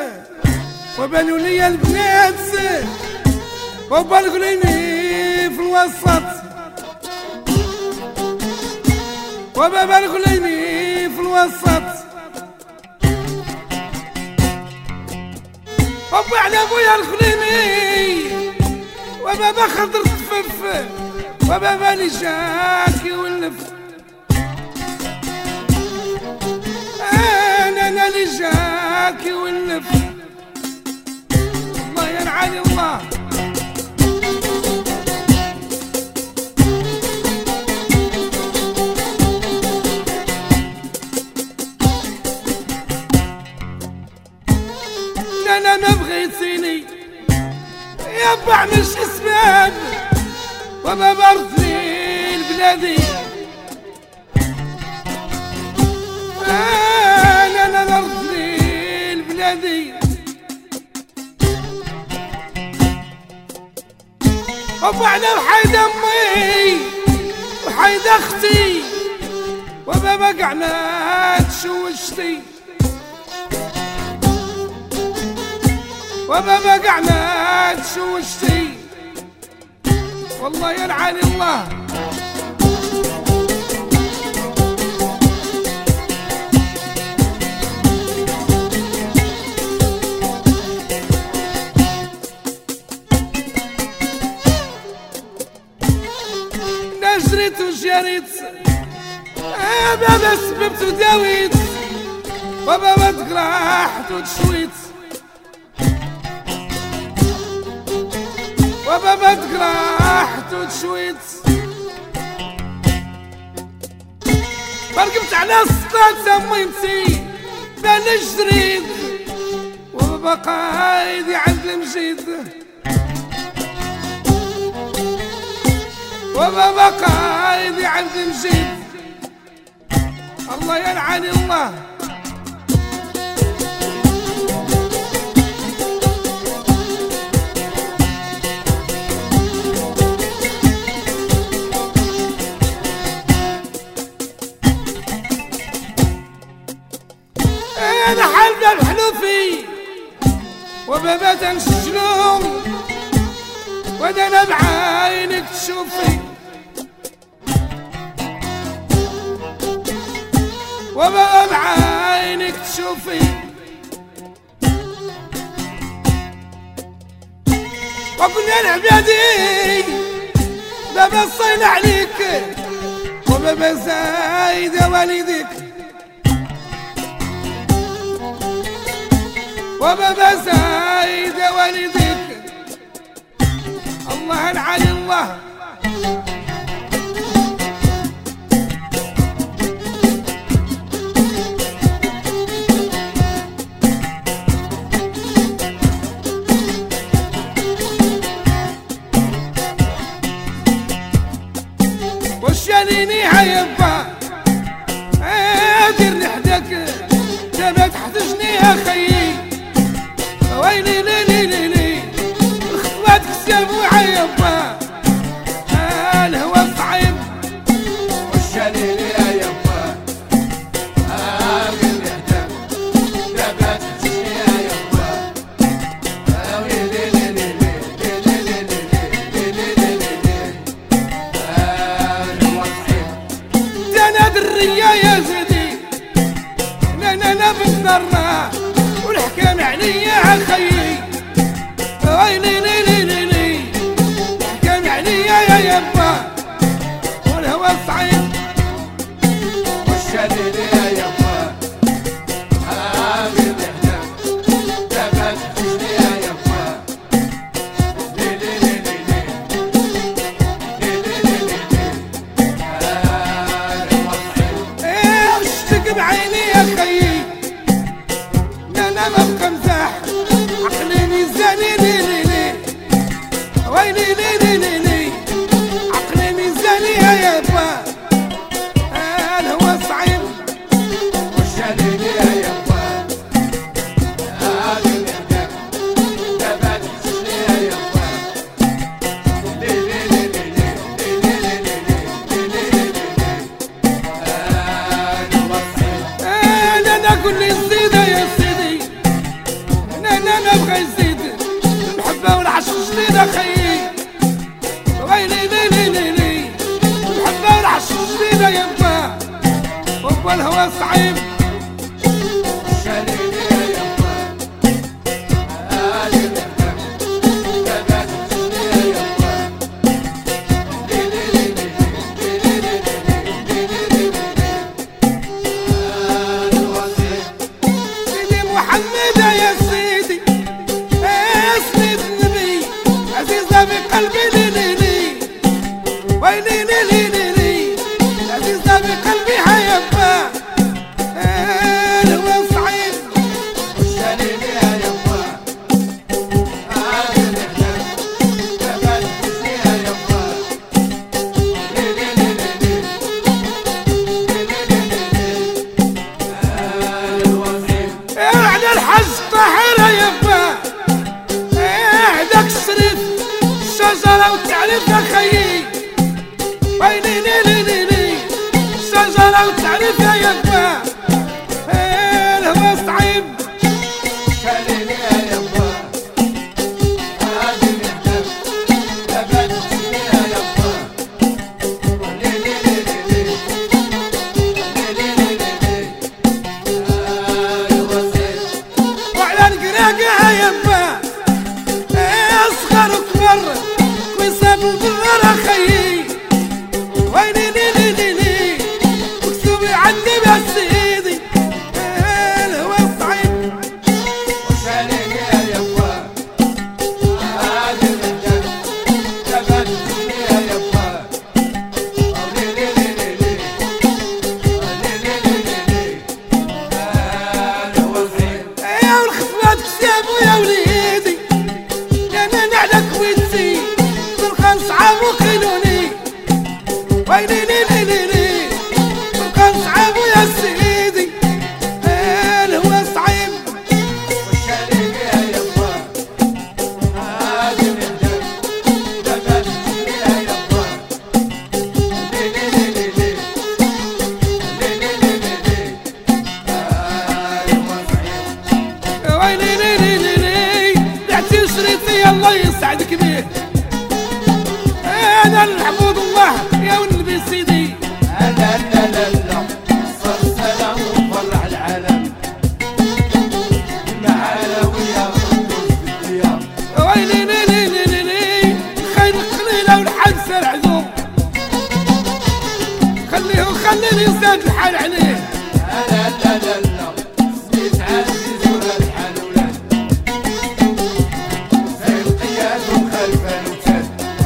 وبانوا لي البنات وبالغليني في الوسط وبابا الغليني في الوسط وبا على ابويا الغليني وبابا خضر تفف وبابا لي جاك يولف انا لي جاك يولف الله ينعاني الله انا ما بغيتيني يا با مش اسباب وما برثني لبلادي انا برثني لبلادي وبا على وحيد امي وحيد اختي وبابا كاع ما تشوشتي وبابا كاع ما تشوشتي والله يلعن الله نجريت وجريت بابا سببت وداويت وبابا تقرحت وتشويت وبابا تقرحت وتشويت فرقبت على السطات ميمتي بان جريد وبابا قايدي عند المجيد وبابا قايدي عند المجيد الله يلعن الله انا حالنا بحلوفي وبابا تنسجنو وانا بعينك تشوفي وبابا بعينك تشوفي وقلنا لعبادي بابا صين عليك وبابا زايد والديك وبابا زايد والديك الله يلعن الله وشاليني هيبا ديرني حداك دابا تحتجني يا خيي ويلي لي لي لي لي الخطوات كسابو عيبا الهوى صعيب وشاليني يا يبا ديرني حداك دابا تحتجني يا يبا ويلي لي لي لي لي لي لي لي لي الهوى صعيب انا درية يا زيدي انا بالنار والحكام عليا عالخيي ويلي لي لي لي لي الحكام عليا يا يبا والهوى صعيب وشاليني يا يبا ديرني حداك دابا تحتجني يا يبا لي لي لي لي لي لي لي الهوى صعيب وشتك بعيني يا خيي انا ما بقى مزاح العشق جديد اخي ويلي لي لي لي لي المحبة العشق جديدة يما هو الهوى صعيب قلبي لي لي لي ويلي لي لي لي لي العزيزة بقلبي هيبا الهوى صعيب وشالي ليها يما عادل احلام جبل حسنيها يما لي لي لي لي لي الوصيب على الحج طاهرة يبا عندك الشريف الشجرة والتعريف يا خيي ويلي لي لي لي لي الشجرة والتعريف يا يبا الهوى صعيب شالي ليها يما عادل احلام جبل حسنيها يما لي لي لي لي لي لي لي الوصيب وعلى القراقة يبا اصغر وكبر ويساب البر اخيي ويلي لي لي لي لي مكتوب عندي بس ايدي الهوى صعيب وشالي ليها يما عادل احلام جبل حسنيها يما لي لي لي لي لي لي الوصيب يا والخصمات كسابو يا وليدي انا نعلك ويتي تلقى صعاب وخلوني ويلي لي لي لي لي تلقى صعاب يا سيدي الهوى صعيب وشالي ليها يما عادل احلام جبل حسنيها يما لي لي لي لي لي الوصيب ويلي لي لي لي لي بعتي شريطي الله يسعدك بيه انا العبود الله يا والنبي سيدي لا لا لا لا صار سلام وفرح العالم المعالوية والدروس بالديار ويلي لي لي لي لي لي الخير قليلة والحنس العزوم خليه وخليني زاد الحال عليه لا لا لا لا سميت عزيز ولا الحال ولاد زي القياد وخلف الوتاد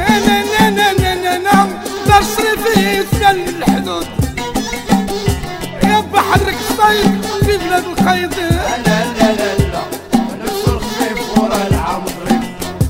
انا دار شريفي يسال الحدود يابا حرك الصيد في بلاد القيد لا لا لا لا نفس الخفيف ورا العام ضريب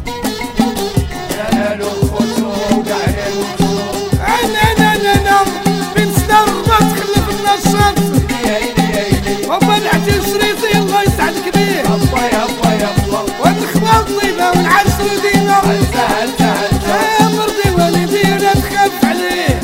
يا له خوتو وقاع يموتو انا بين سنة وربع تخلف النشاط يا إلي يا إلي وابا نعتي شريطي الله يسعدك بيه يابا يابا يابا والخباط طيبة والعرس ودينا هزة هزة هزة يا مرضي والدي ولا تخاف عليه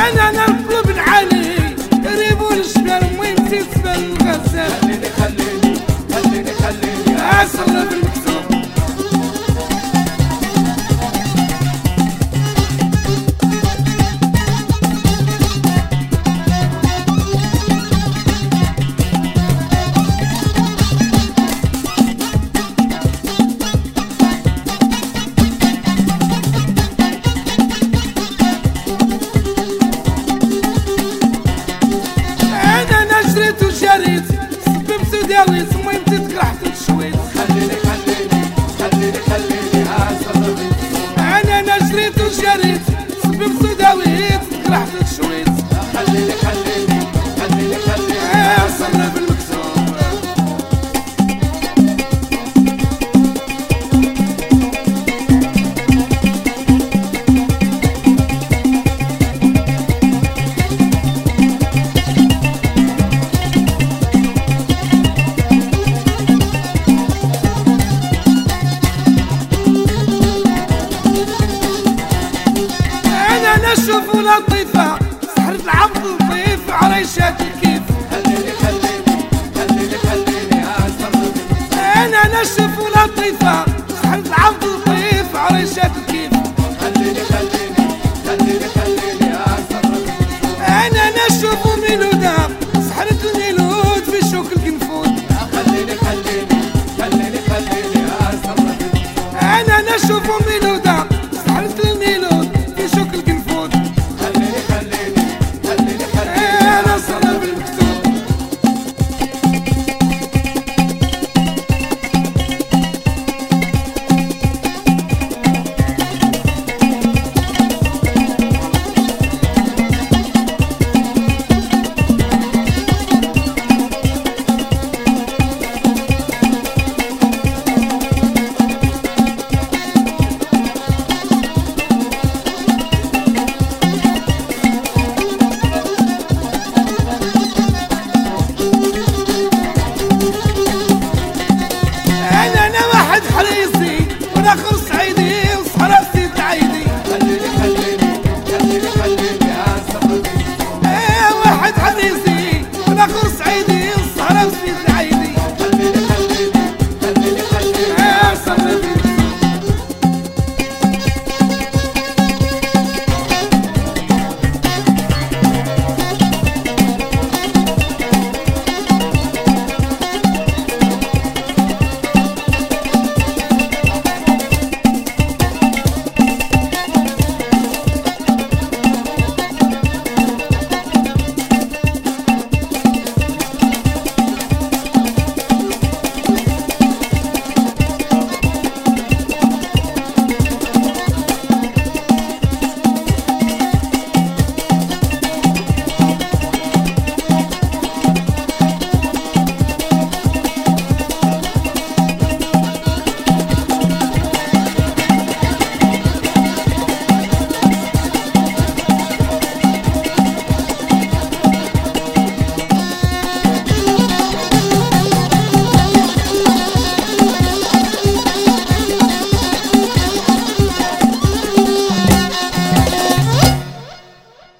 انا القلوب العالي قريب والجبال المهم تسبل الغزال خليني خليني خليني خليني اصرف المكتوب وشريت سبب سوداوي المهم تتقرحت وتشويت خليني خليني خليني خليني اصرف انا جريت وشريت سبب سوداوي تتقرحت وتشويت خليني خليني خليني خليني اصرف المكتوب نشوف لطيفة سحرة العبد لطيف عريشات الكيف خليني خليني خليني خليني اصرف انا نشوف لطيفة سحرة العبد لطيف عريشات الكيف